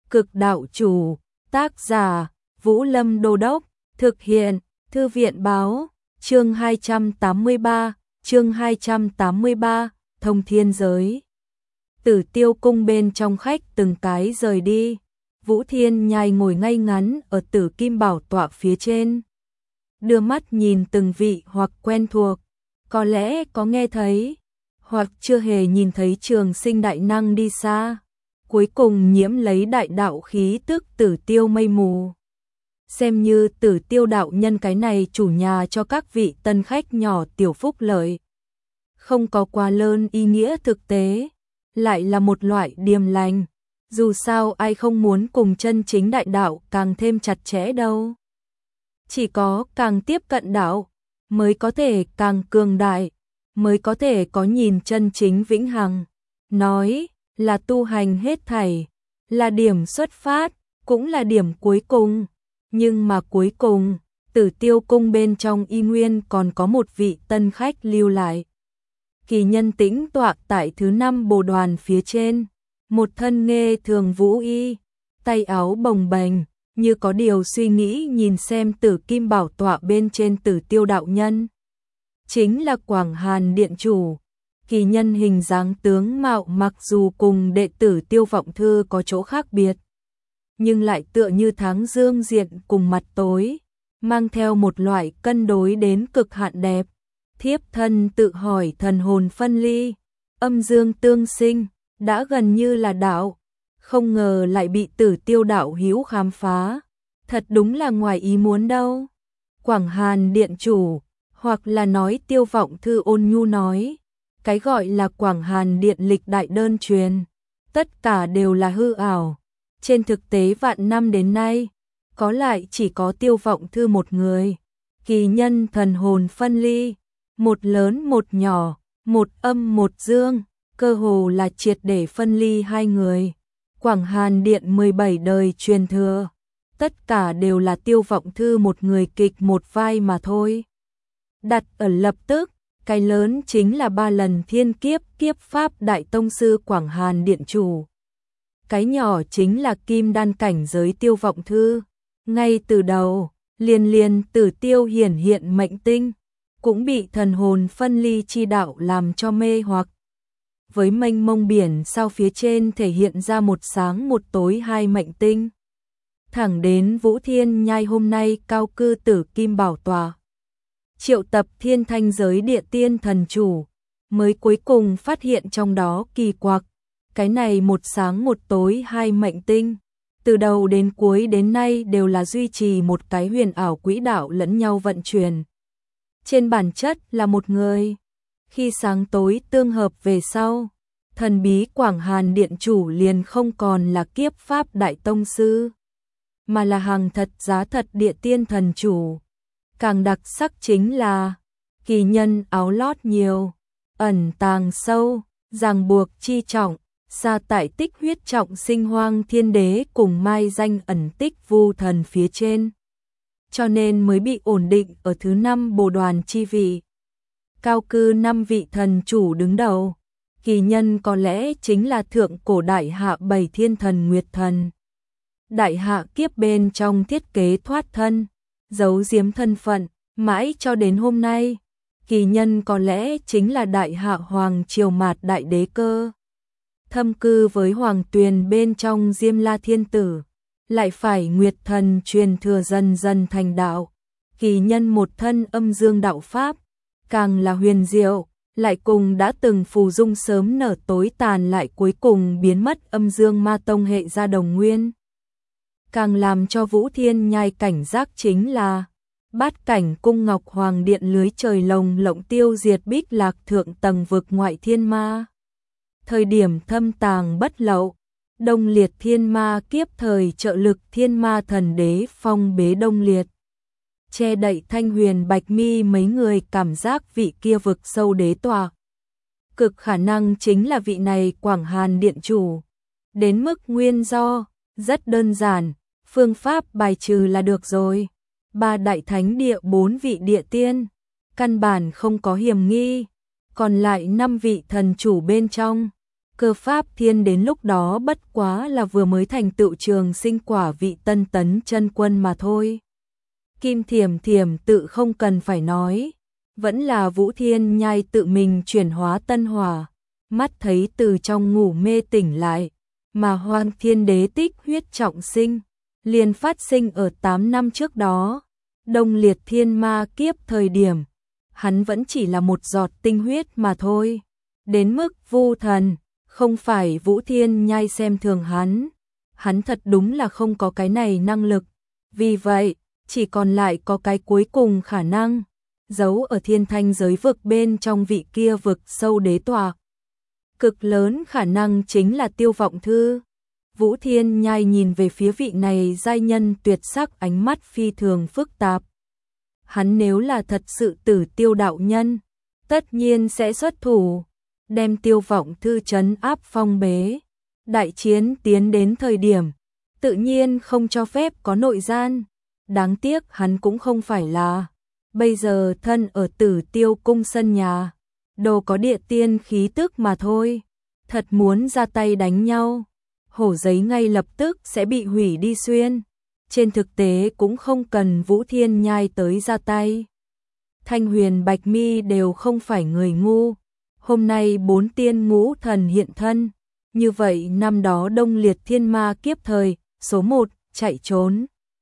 Cực đạo chủ, tác giả, Vũ Lâm Đô Đốc, thực hiện, Thư viện báo, chương 283, thông thiên giới. Tử Tiêu cung bên trong khách từng cái rời đi, Vũ Thiên Nhai ngồi ngay ngắn ở Tử Kim bảo tọa phía trên. Đưa mắt nhìn từng vị hoặc quen thuộc, có lẽ có nghe thấy, hoặc chưa hề nhìn thấy Trường Sinh đại năng đi xa. Cuối cùng nhiễm lấy đại đạo khí tức Tử Tiêu mây mù. Xem như Tử Tiêu đạo nhân cái này chủ nhà cho các vị tân khách nhỏ tiểu phúc lợi. Không có quá lớn ý nghĩa thực tế, lại là một loại điềm lành. Dù sao ai không muốn cùng chân chính đại đạo càng thêm chặt chẽ đâu. Chỉ có càng tiếp cận đạo, mới có thể càng cường đại, mới có thể có nhìn chân chính vĩnh hằng. Nói là tu hành hết thảy, là điểm xuất phát, cũng là điểm cuối cùng. Nhưng mà cuối cùng, Tử Tiêu cung bên trong y nguyên còn có một vị tân khách lưu lại. Kỳ Nhân tĩnh tọa tại thứ 5 bồ đoàn phía trên, một thân nghê thường vũ y, tay áo bồng bềnh, như có điều suy nghĩ nhìn xem Tử Kim bảo tọa bên trên Tử Tiêu đạo nhân. Chính là Quảng Hàn điện chủ. Kỳ Nhân hình dáng tướng mạo mặc dù cùng đệ tử Tiêu Vọng Thư có chỗ khác biệt, nhưng lại tựa như tháng dương diện cùng mặt tối, mang theo một loại cân đối đến cực hạn đẹp. Thiếp thân tự hỏi thần hồn phân ly, âm dương tương sinh, đã gần như là đạo, không ngờ lại bị Tử Tiêu đạo hữu khám phá, thật đúng là ngoài ý muốn đâu. Quảng Hàn điện chủ, hoặc là nói Tiêu Vọng Thư ôn nhu nói, cái gọi là Quảng Hàn điện lịch đại đơn truyền, tất cả đều là hư ảo. Trên thực tế vạn năm đến nay, có lại chỉ có Tiêu Vọng Thư một người. Kỳ Nhân thần hồn phân ly, một lớn một nhỏ, một âm một dương, cơ hồ là triệt để phân ly hai người. Quảng Hàn điện 17 đời truyền thừa, tất cả đều là Tiêu Vọng Thư một người kịch một vai mà thôi. Đặt ở lập tức, cái lớn chính là 3 lần thiên kiếp kiếp pháp đại tông sư Quảng Hàn điện chủ. Cái nhỏ chính là kim đan cảnh giới Tiêu Vọng Thư. Ngay từ đầu, liền Tử Tiêu hiển hiện mệnh tinh, cũng bị thần hồn phân ly chi đạo làm cho mê hoặc. Với mênh mông biển sao phía trên thể hiện ra một sáng một tối hai mệnh tinh. Thẳng đến Vũ Thiên Nhai hôm nay cao cư Tử Kim bảo tọa, triệu tập thiên thanh giới địa tiên thần chủ, mới cuối cùng phát hiện trong đó kỳ quặc. Cái này một sáng một tối hai mệnh tinh, từ đầu đến cuối đến nay đều là duy trì một cái huyền ảo quỹ đạo lẫn nhau vận chuyển. Trên bản chất là một người. Khi sáng tối tương hợp về sau, thần bí Quảng Hàn điện chủ liền không còn là kiếp pháp đại tông sư, mà là hàng thật giá thật địa tiên thần chủ. Càng đặc sắc chính là kỳ nhân áo lót nhiều, ẩn tàng sâu, ràng buộc chi trọng, xa tại tích huyết trọng sinh hoang thiên đế cùng mai danh ẩn tích vu thần phía trên. Cho nên mới bị ổn định ở thứ 5 bồ đoàn chi vị. Cao cư 5 vị thần chủ đứng đầu. Kỳ nhân có lẽ chính là thượng cổ đại hạ 7 thiên thần Nguyệt thần. Đại hạ kiếp bên trong thiết kế thoát thân, giấu giếm thân phận, mãi cho đến hôm nay. Kỳ nhân có lẽ chính là đại hạ hoàng triều mạt đại đế cơ. Thâm cư với hoàng tuyền bên trong Diêm La thiên tử, lại phải Nguyệt thần truyền thừa dần dần thành đạo. Kỳ nhân một thân âm dương đạo pháp, càng là huyền diệu, lại cùng đã từng phù dung sớm nở tối tàn lại cuối cùng biến mất âm dương ma tông hệ ra đồng nguyên. Càng làm cho Vũ Thiên Nhai cảnh giác chính là Bát cảnh cung ngọc hoàng điện lưới trời lồng lộng tiêu diệt Bích Lạc thượng tầng vực ngoại thiên ma. Thời điểm thâm tàng bất lậu, Đông Liệt thiên ma kiếp thời trợ lực thiên ma thần đế phong bế Đông Liệt. Che đậy Thanh Huyền Bạch Mi mấy người cảm giác vị kia vực sâu đế tọa. Cực khả năng chính là vị này Quảng Hàn điện chủ. Đến mức nguyên do, rất đơn giản, phương pháp bài trừ là được rồi. 3 đại thánh địa 4 vị địa tiên, căn bản không có hiểm nghi. Còn lại 5 vị thần chủ bên trong, Cơ pháp thiên đến lúc đó bất quá là vừa mới thành tựu trường sinh quả vị tân tấn chân quân mà thôi. Kim Thiểm Thiểm tự không cần phải nói, vẫn là Vũ Thiên Nhai tự mình chuyển hóa tân hỏa, mắt thấy từ trong ngủ mê tỉnh lại, mà Hoang Thiên Đế tích huyết trọng sinh, liền phát sinh ở 8 năm trước đó, Đông Liệt Thiên Ma kiếp thời điểm, hắn vẫn chỉ là một giọt tinh huyết mà thôi, đến mức Vu Thần, không phải Vũ Thiên Nhai xem thường hắn thật đúng là không có cái này năng lực, vì vậy, chỉ còn lại có cái cuối cùng khả năng, giấu ở thiên thanh giới vực bên trong vị kia vực sâu đế tọa. Cực lớn khả năng chính là Tiêu Vọng Thư. Vũ Thiên Nhai nhìn về phía vị này giai nhân tuyệt sắc, ánh mắt phi thường phức tạp. Hắn nếu là thật sự Tử Tiêu đạo nhân, tất nhiên sẽ xuất thủ, đem Tiêu Vọng Thư trấn áp phong bế. Đại chiến tiến đến thời điểm, tự nhiên không cho phép có nội gian. Đáng tiếc hắn cũng không phải là bây giờ thân ở Tử Tiêu cung sân nhà, đồ có địa tiên khí tức mà thôi. Thật muốn ra tay đánh nhau, hổ giấy ngay lập tức sẽ bị hủy đi xuyên. Trên thực tế cũng không cần Vũ Thiên Nhai tới ra tay. Thanh Huyền Bạch Mi đều không phải người ngu. Hôm nay 4 tiên ngũ thần hiện thân, như vậy năm đó Đông Liệt Thiên Ma kiếp thời, số 1, chạy trốn,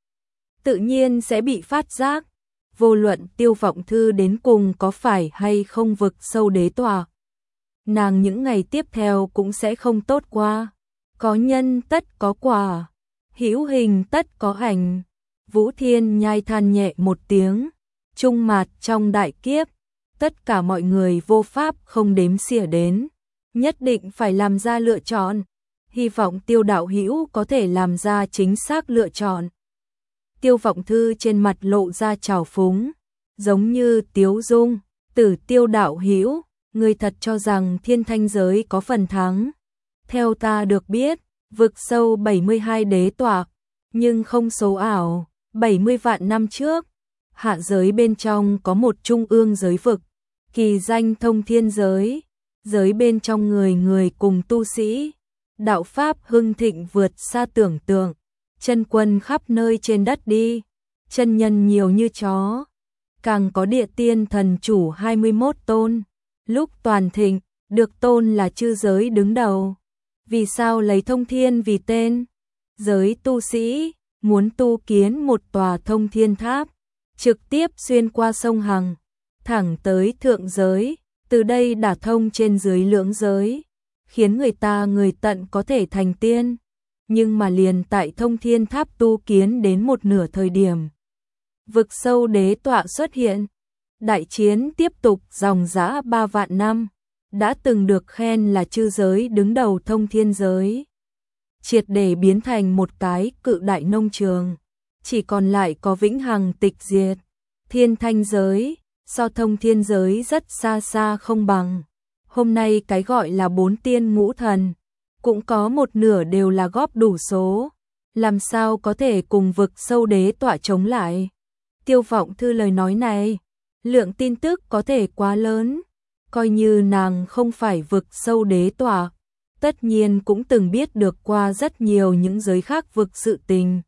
tự nhiên sẽ bị phát giác. Vô luận Tiêu Vọng Thư đến cùng có phải hay không vực sâu đế tọa, nàng những ngày tiếp theo cũng sẽ không tốt qua. Có nhân tất có quả, hữu hình tất có ảnh. Vũ Thiên Nhai than nhẹ một tiếng, trung mạt trong đại kiếp, tất cả mọi người vô pháp không đếm xỉa đến, nhất định phải làm ra lựa chọn. Hy vọng Tiêu đạo hữu có thể làm ra chính xác lựa chọn. Tiêu Vọng Thư trên mặt lộ ra trào phúng, giống như tiếu dung, Tử Tiêu đạo hữu, người thật cho rằng thiên thanh giới có phần thắng. Theo ta được biết, vực sâu 72 đế tọa, nhưng không số ảo, 70 vạn năm trước, hạ giới bên trong có một trung ương giới vực, kỳ danh thông thiên giới, giới bên trong người người cùng tu sĩ, đạo pháp hưng thịnh vượt xa tưởng tượng, chân quân khắp nơi trên đất đi, chân nhân nhiều như chó, càng có địa tiên thần chủ 21 tôn, lúc toàn thịnh, được tôn là chư giới đứng đầu. Vì sao lấy thông thiên vì tên? Giới tu sĩ muốn tu kiến một tòa thông thiên tháp, trực tiếp xuyên qua sông Hằng, thẳng tới thượng giới, từ đây đả thông trên dưới lưỡng giới, khiến người tận có thể thành tiên. Nhưng mà liền tại thông thiên tháp tu kiến đến một nửa thời điểm, vực sâu đế tọa xuất hiện, đại chiến tiếp tục dòng dã 3 vạn năm, đã từng được khen là chư giới đứng đầu thông thiên giới, triệt để biến thành một cái cự đại nông trường, chỉ còn lại có vĩnh hằng tịch diệt. Thiên thanh giới, so thông thiên giới rất xa xa không bằng. Hôm nay cái gọi là 4 tiên ngũ thần, cũng có một nửa đều là góp đủ số, làm sao có thể cùng vực sâu đế tọa chống lại. Tiêu Vọng Thư lời nói này, lượng tin tức có thể quá lớn, coi như nàng không phải vực sâu đế tọa, tất nhiên cũng từng biết được qua rất nhiều những giới khác vực sự tình.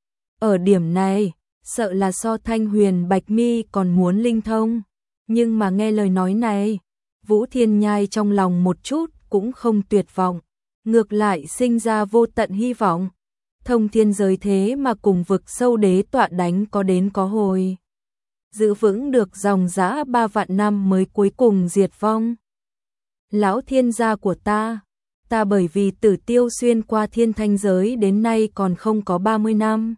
Ở điểm này, sợ là so Thanh Huyền Bạch Mi còn muốn linh thông, nhưng mà nghe lời nói này, Vũ Thiên Nhai trong lòng một chút cũng không tuyệt vọng, ngược lại sinh ra vô tận hy vọng. Thông thiên giới thế mà cùng vực sâu đế tọa đánh có đến có hồi, giữ vững được dòng dã 3 vạn năm mới cuối cùng diệt vong. Lão thiên gia của ta bởi vì Tử Tiêu xuyên qua thiên thanh giới đến nay còn không có 30 năm.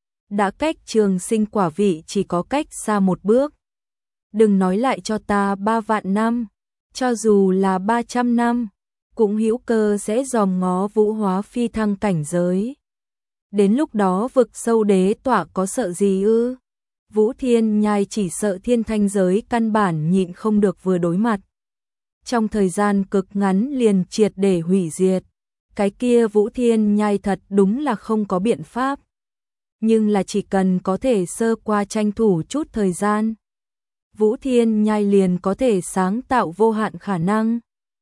Đã cách trường sinh quả vị chỉ có cách xa một bước. Đừng nói lại cho ta 3 vạn năm, cho dù là 300 năm, cũng hữu cơ sẽ dòm ngó vũ hóa phi thăng cảnh giới. Đến lúc đó vực sâu đế tọa có sợ gì ư? Vũ Thiên Nhai chỉ sợ thiên thanh giới căn bản nhịn không được vừa đối mặt. Trong thời gian cực ngắn liền triệt để hủy diệt. Cái kia Vũ Thiên Nhai thật đúng là không có biện pháp. Nhưng là chỉ cần có thể sơ qua tranh thủ chút thời gian, Vũ Thiên Nhai liền có thể sáng tạo vô hạn khả năng.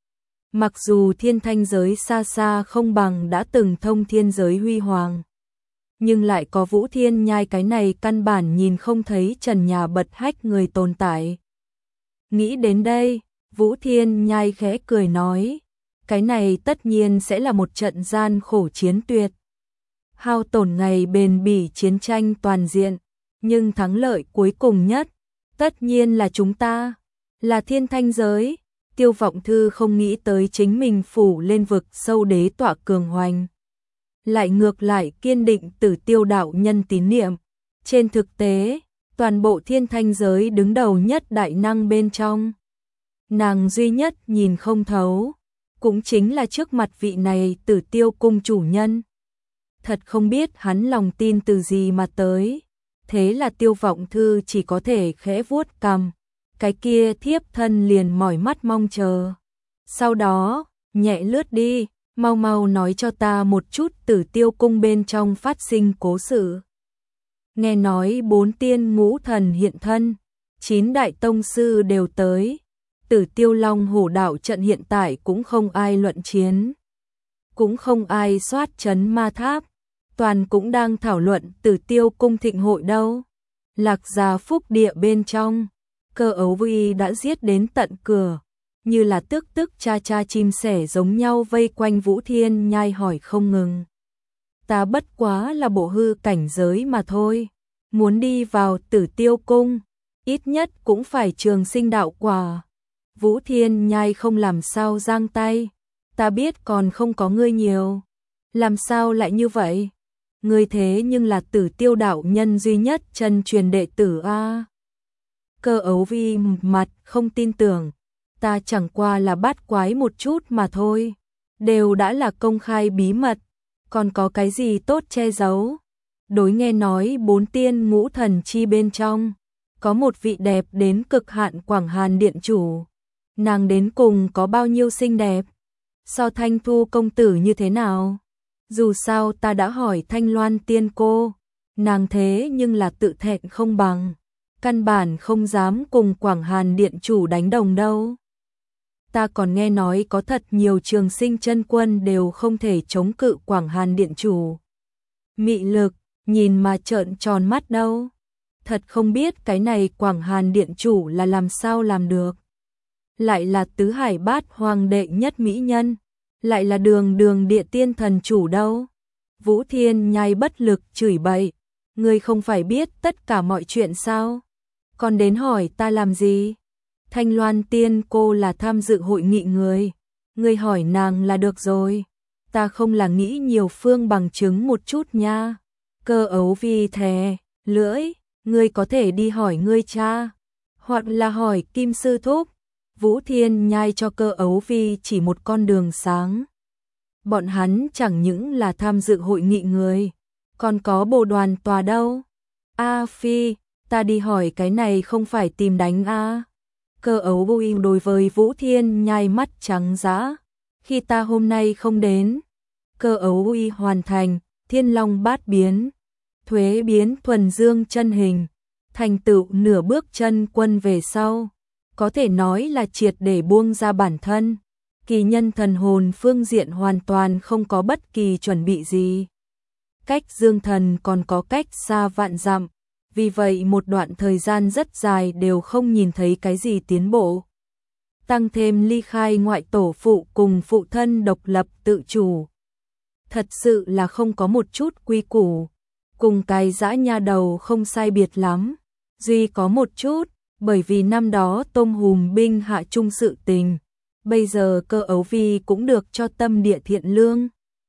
Mặc dù thiên thanh giới xa xa không bằng đã từng thông thiên giới huy hoàng, nhưng lại có Vũ Thiên Nhai cái này căn bản nhìn không thấy trần nhà bật hách người tồn tại. Nghĩ đến đây, Vũ Thiên Nhai khẽ cười nói, cái này tất nhiên sẽ là một trận gian khổ chiến tuyệt. Hao tổn ngày bền bỉ chiến tranh toàn diện, nhưng thắng lợi cuối cùng nhất, tất nhiên là chúng ta, là thiên thanh giới. Tiêu Vọng Thư không nghĩ tới chính mình phủ lên vực sâu đế tọa cường hoành, lại ngược lại kiên định Tử Tiêu đạo nhân tín niệm. Trên thực tế, toàn bộ thiên thanh giới đứng đầu nhất đại năng bên trong, nàng duy nhất nhìn không thấu, cũng chính là trước mặt vị này Tử Tiêu cung chủ nhân. Thật không biết hắn lòng tin từ gì mà tới, thế là Tiêu Vọng Thư chỉ có thể khẽ vuốt cằm, cái kia thiếp thân liền mỏi mắt mong chờ. Sau đó, nhẹ lướt đi, mau mau nói cho ta một chút Tử Tiêu cung bên trong phát sinh cố sự. Nghe nói 4 tiên ngũ thần hiện thân, 9 đại tông sư đều tới, Tử Tiêu Long Hổ đạo trận hiện tại cũng không ai luận chiến, cũng không ai soát trấn ma tháp, toàn cũng đang thảo luận Tử Tiêu cung thịnh hội đâu. Lạc Gia Phúc địa bên trong, Cơ Ấu Vi đã giết đến tận cửa, như là tức cha cha chim sẻ giống nhau vây quanh Vũ Thiên Nhai hỏi không ngừng. Ta bất quá là bộ hư cảnh giới mà thôi, muốn đi vào Tử Tiêu cung, ít nhất cũng phải trường sinh đạo quả. Vũ Thiên Nhai không làm sao giang tay, ta biết còn không có ngươi nhiều, làm sao lại như vậy? Ngươi thế nhưng là Tử Tiêu đạo nhân duy nhất chân truyền đệ tử a. Cơ Ấu Vi mặt không tin tưởng, ta chẳng qua là bắt quái một chút mà thôi, đều đã là công khai bí mật, còn có cái gì tốt che giấu. Đối nghe nói 4 tiên ngũ thần chi bên trong, có một vị đẹp đến cực hạn Quảng Hàn điện chủ, nàng đến cùng có bao nhiêu xinh đẹp, so Thanh Thu công tử như thế nào? Dù sao ta đã hỏi Thanh Loan tiên cô, nàng thế nhưng là tự thẹn không bằng, căn bản không dám cùng Quảng Hàn điện chủ đánh đồng đâu. Ta còn nghe nói có thật nhiều trường sinh chân quân đều không thể chống cự Quảng Hàn điện chủ. Mị lực, nhìn mà trợn tròn mắt đâu. Thật không biết cái này Quảng Hàn điện chủ là làm sao làm được. Lại là tứ hải bát hoàng đệ nhất mỹ nhân, lại là đường địa tiên thần chủ đâu. Vũ Thiên Nhai bất lực chửi bậy, ngươi không phải biết tất cả mọi chuyện sao? Còn đến hỏi ta làm gì? Thanh Loan tiên cô là tham dự hội nghị người, ngươi hỏi nàng là được rồi. Ta không là nghĩ nhiều phương bằng chứng một chút nha. Cơ Ấu Vi thè lưỡi, ngươi có thể đi hỏi ngươi cha, hoặc là hỏi Kim sư thúc. Vũ Thiên Nhai cho Cơ Ấu Vi chỉ một con đường sáng. Bọn hắn chẳng những là tham dự hội nghị người, còn có bồ đoàn tòa đâu. A Phi, ta đi hỏi cái này không phải tìm đánh a. Cơ Ấu Vi đối với Vũ Thiên Nhai mắt trắng dã. Khi ta hôm nay không đến, Cơ Ấu Vi hoàn thành Thiên Long bát biến, thuế biến thuần dương chân hình, thành tựu nửa bước chân quân về sau, có thể nói là triệt để buông ra bản thân. Kỳ nhân thần hồn phương diện hoàn toàn không có bất kỳ chuẩn bị gì. Cách dương thần còn có cách xa vạn dặm, vì vậy một đoạn thời gian rất dài đều không nhìn thấy cái gì tiến bộ. Tăng thêm ly khai ngoại tổ phụ cùng phụ thân độc lập tự chủ. Thật sự là không có một chút quy củ, cùng cái dã nha đầu không sai biệt lắm. Duy có một chút, bởi vì năm đó tôm hùm binh hạ chung sự tình, bây giờ Cơ Ấu Vi cũng được cho tâm địa thiện lương.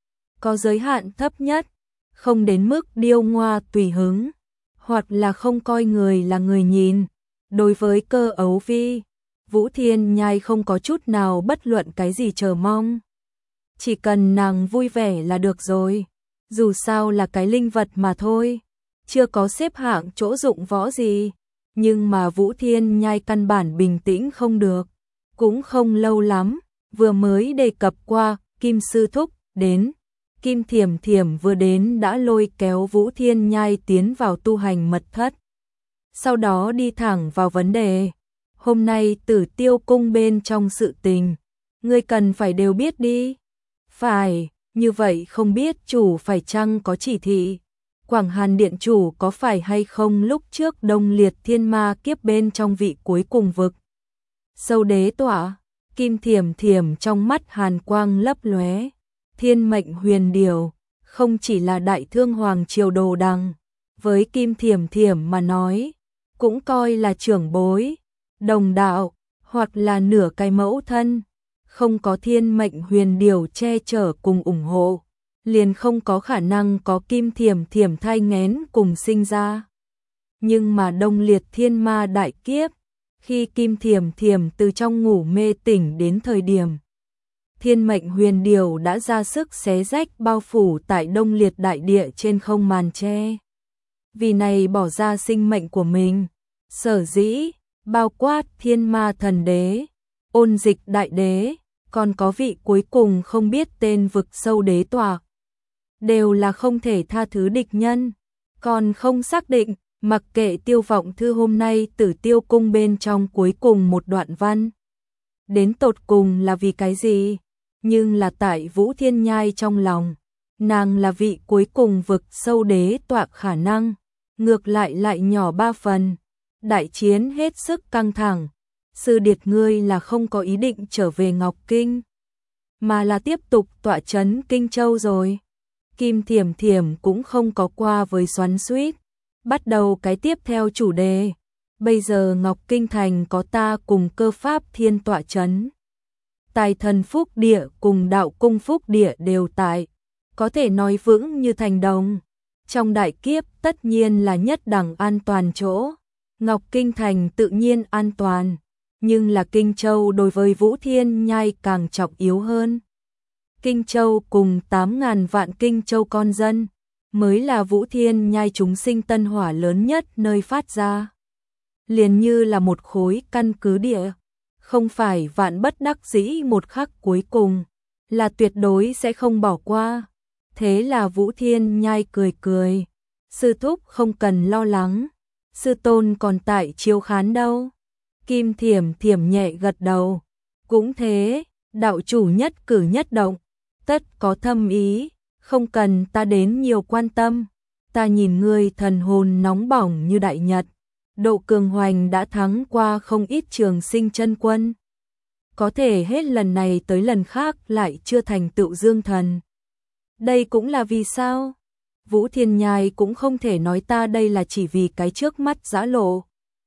Có giới hạn thấp nhất, không đến mức điêu ngoa tùy hứng, hoặc là không coi người là người nhìn. Đối với Cơ Ấu Vi, Vũ Thiên Nhai không có chút nào bất luận cái gì chờ mong. Chỉ cần nàng vui vẻ là được rồi, dù sao là cái linh vật mà thôi, chưa có xếp hạng chỗ dụng võ gì. Nhưng mà Vũ Thiên Nhai căn bản bình tĩnh không được, cũng không lâu lắm, vừa mới đề cập qua Kim sư thúc đến, Kim Thiểm Thiểm vừa đến đã lôi kéo Vũ Thiên Nhai tiến vào tu hành mật thất. Sau đó đi thẳng vào vấn đề, hôm nay Tử Tiêu cung bên trong sự tình, ngươi cần phải đều biết đi. Phải, như vậy không biết chủ phải chăng có chỉ thị. Quảng Hàn Điện chủ có phải hay không lúc trước Đông Liệt Thiên Ma kiếp bên trong vị cuối cùng vực sâu đế tỏa. Kim Thiểm Thiểm trong mắt hàn quang lấp lóe. Thiên mệnh huyền điều, không chỉ là đại thương hoàng triều đồ đằng, với Kim Thiểm Thiểm mà nói, cũng coi là trưởng bối, đồng đạo, hoặc là nửa cái mẫu thân. Không có thiên mệnh huyền điều che chở cùng ủng hộ, liền không có khả năng có Kim Thiểm Thiểm thai nghén cùng sinh ra. Nhưng mà Đông Liệt Thiên Ma đại kiếp, khi Kim Thiểm Thiểm từ trong ngủ mê tỉnh đến thời điểm thiên mệnh huyền điều đã ra sức xé rách bao phủ tại Đông Liệt đại địa trên không màn che. Vì này bỏ ra sinh mệnh của mình, sở dĩ bao quát Thiên Ma thần đế, Ôn Dịch đại đế, còn có vị cuối cùng không biết tên vực sâu đế tòa, đều là không thể tha thứ địch nhân. Còn không xác định, mặc kệ Tiêu Vọng Thư hôm nay Tử Tiêu cung bên trong cuối cùng một đoạn văn, đến tột cùng là vì cái gì, nhưng là tại Vũ Thiên Nhai trong lòng, nàng là vị cuối cùng vực sâu đế tọa khả năng, ngược lại nhỏ 3 phần. Đại chiến hết sức căng thẳng, Sư Điệt ngươi là không có ý định trở về Ngọc Kinh, mà là tiếp tục tọa trấn Kinh Châu rồi. Kim Thiểm Thiểm cũng không có qua với xoắn xuýt, bắt đầu cái tiếp theo chủ đề. Bây giờ Ngọc Kinh thành có ta cùng Cơ Pháp Thiên tọa trấn, Tài Thần Phúc Địa cùng Đạo Cung Phúc Địa đều tại, có thể nói vững như thành đồng. Trong đại kiếp tất nhiên là nhất đẳng an toàn chỗ, Ngọc Kinh thành tự nhiên an toàn, nhưng là Kinh Châu đối với Vũ Thiên Nhai càng trọng yếu hơn. Kinh Châu cùng 8.000 vạn Kinh Châu con dân, mới là Vũ Thiên Nhai chúng sinh tân hỏa lớn nhất nơi phát ra. Liền như là một khối căn cứ địa, không phải vạn bất đắc dĩ một khắc cuối cùng, là tuyệt đối sẽ không bỏ qua. Thế là Vũ Thiên Nhai cười cười, sư thúc không cần lo lắng, sư tôn còn tại chiếu khán đâu. Kim Thiểm Thiểm nhẹ gật đầu, cũng thế, đạo chủ nhất cử nhất động, tất có thâm ý, không cần ta đến nhiều quan tâm. Ta nhìn ngươi thần hồn nóng bỏng như đại nhật, độ cường hoành đã thắng qua không ít trường sinh chân quân. Có thể hết lần này tới lần khác lại chưa thành tựu dương thần. Đây cũng là vì sao? Vũ Thiên Nhai cũng không thể nói ta đây là chỉ vì cái trước mắt giã lộ.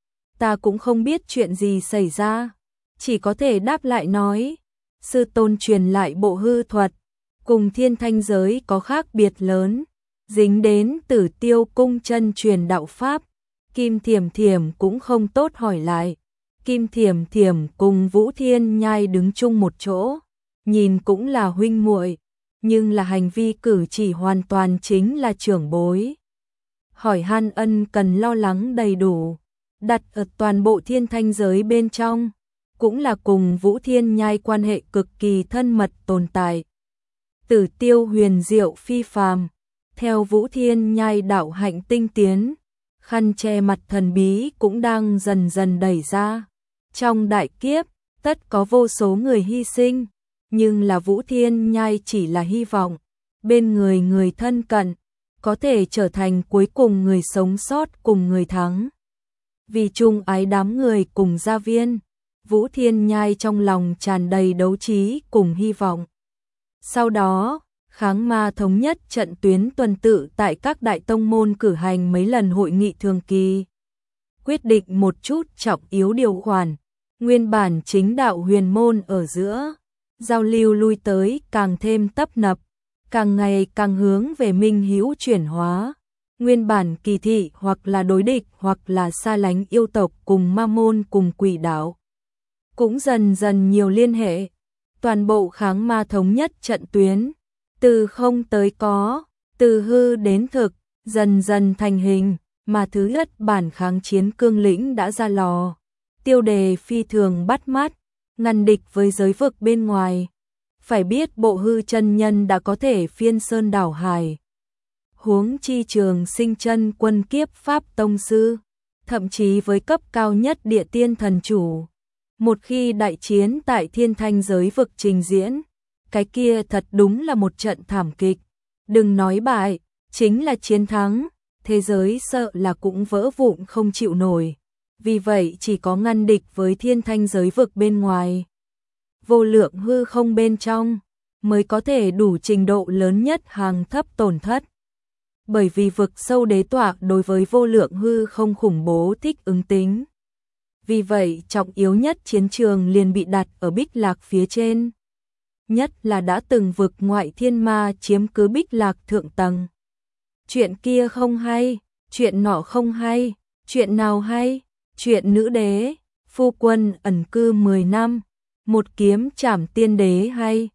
Ta cũng không biết chuyện gì xảy ra, chỉ có thể đáp lại nói, sư tôn truyền lại bộ hư thuật, cùng thiên thanh giới có khác biệt lớn, dính đến Tử Tiêu cung chân truyền đạo pháp. Kim Thiểm Thiểm cũng không tốt hỏi lại. Kim Thiểm Thiểm cùng Vũ Thiên Nhai đứng chung một chỗ, nhìn cũng là huynh muội, nhưng là hành vi cử chỉ hoàn toàn chính là trưởng bối. Hỏi han ân cần lo lắng đầy đủ, đặt ở toàn bộ thiên thanh giới bên trong, cũng là cùng Vũ Thiên Nhai quan hệ cực kỳ thân mật tồn tại. Tử Tiêu huyền diệu phi phàm, theo Vũ Thiên Nhai đạo hạnh tinh tiến, khăn che mặt thần bí cũng đang dần dần đẩy ra. Trong đại kiếp, tất có vô số người hy sinh, nhưng là Vũ Thiên Nhai chỉ là hy vọng, bên người người thân cận, có thể trở thành cuối cùng người sống sót cùng người thắng. Vì chung ái đám người cùng gia viên, Vũ Thiên Nhai trong lòng tràn đầy đấu trí cùng hy vọng. Sau đó, Kháng Ma thống nhất trận tuyến tuần tự tại các đại tông môn cử hành mấy lần hội nghị thường kỳ, quyết định một chút trọng yếu điều khoản, nguyên bản chính đạo huyền môn ở giữa, giao lưu lui tới càng thêm tấp nập, càng ngày càng hướng về minh hữu chuyển hóa, nguyên bản kỳ thị hoặc là đối địch hoặc là xa lánh yêu tộc cùng ma môn cùng quỷ đạo, cũng dần dần nhiều liên hệ, toàn bộ Kháng Ma thống nhất trận tuyến, từ không tới có, từ hư đến thực, dần dần thành hình, mà thứ nhất bản kháng chiến cương lĩnh đã ra lò. Tiêu đề phi thường bắt mắt, ngăn địch với giới vực bên ngoài. Phải biết bộ hư chân nhân đã có thể phiên sơn đảo hải. Huống chi trường sinh chân quân kiếp pháp tông sư, thậm chí với cấp cao nhất địa tiên thần chủ. Một khi đại chiến tại Thiên Thanh giới vực trình diễn, cái kia thật đúng là một trận thảm kịch. Đừng nói bại, chính là chiến thắng, thế giới sợ là cũng vỡ vụn không chịu nổi. Vì vậy chỉ có ngăn địch với Thiên Thanh giới vực bên ngoài, vô lượng hư không bên trong, mới có thể đủ trình độ lớn nhất hàng thấp tổn thất. Bởi vì vực sâu đế tọa đối với vô lượng hư không khủng bố thích ứng tính. Vì vậy trọng yếu nhất chiến trường liền bị đặt ở Bích Lạc phía trên. Nhất là đã từng vực ngoại thiên ma chiếm cứ Bích Lạc thượng tầng. Chuyện kia không hay, chuyện nọ không hay, chuyện nào hay, chuyện nữ đế, phu quân ẩn cư 10 năm, một kiếm trảm tiên đế hay.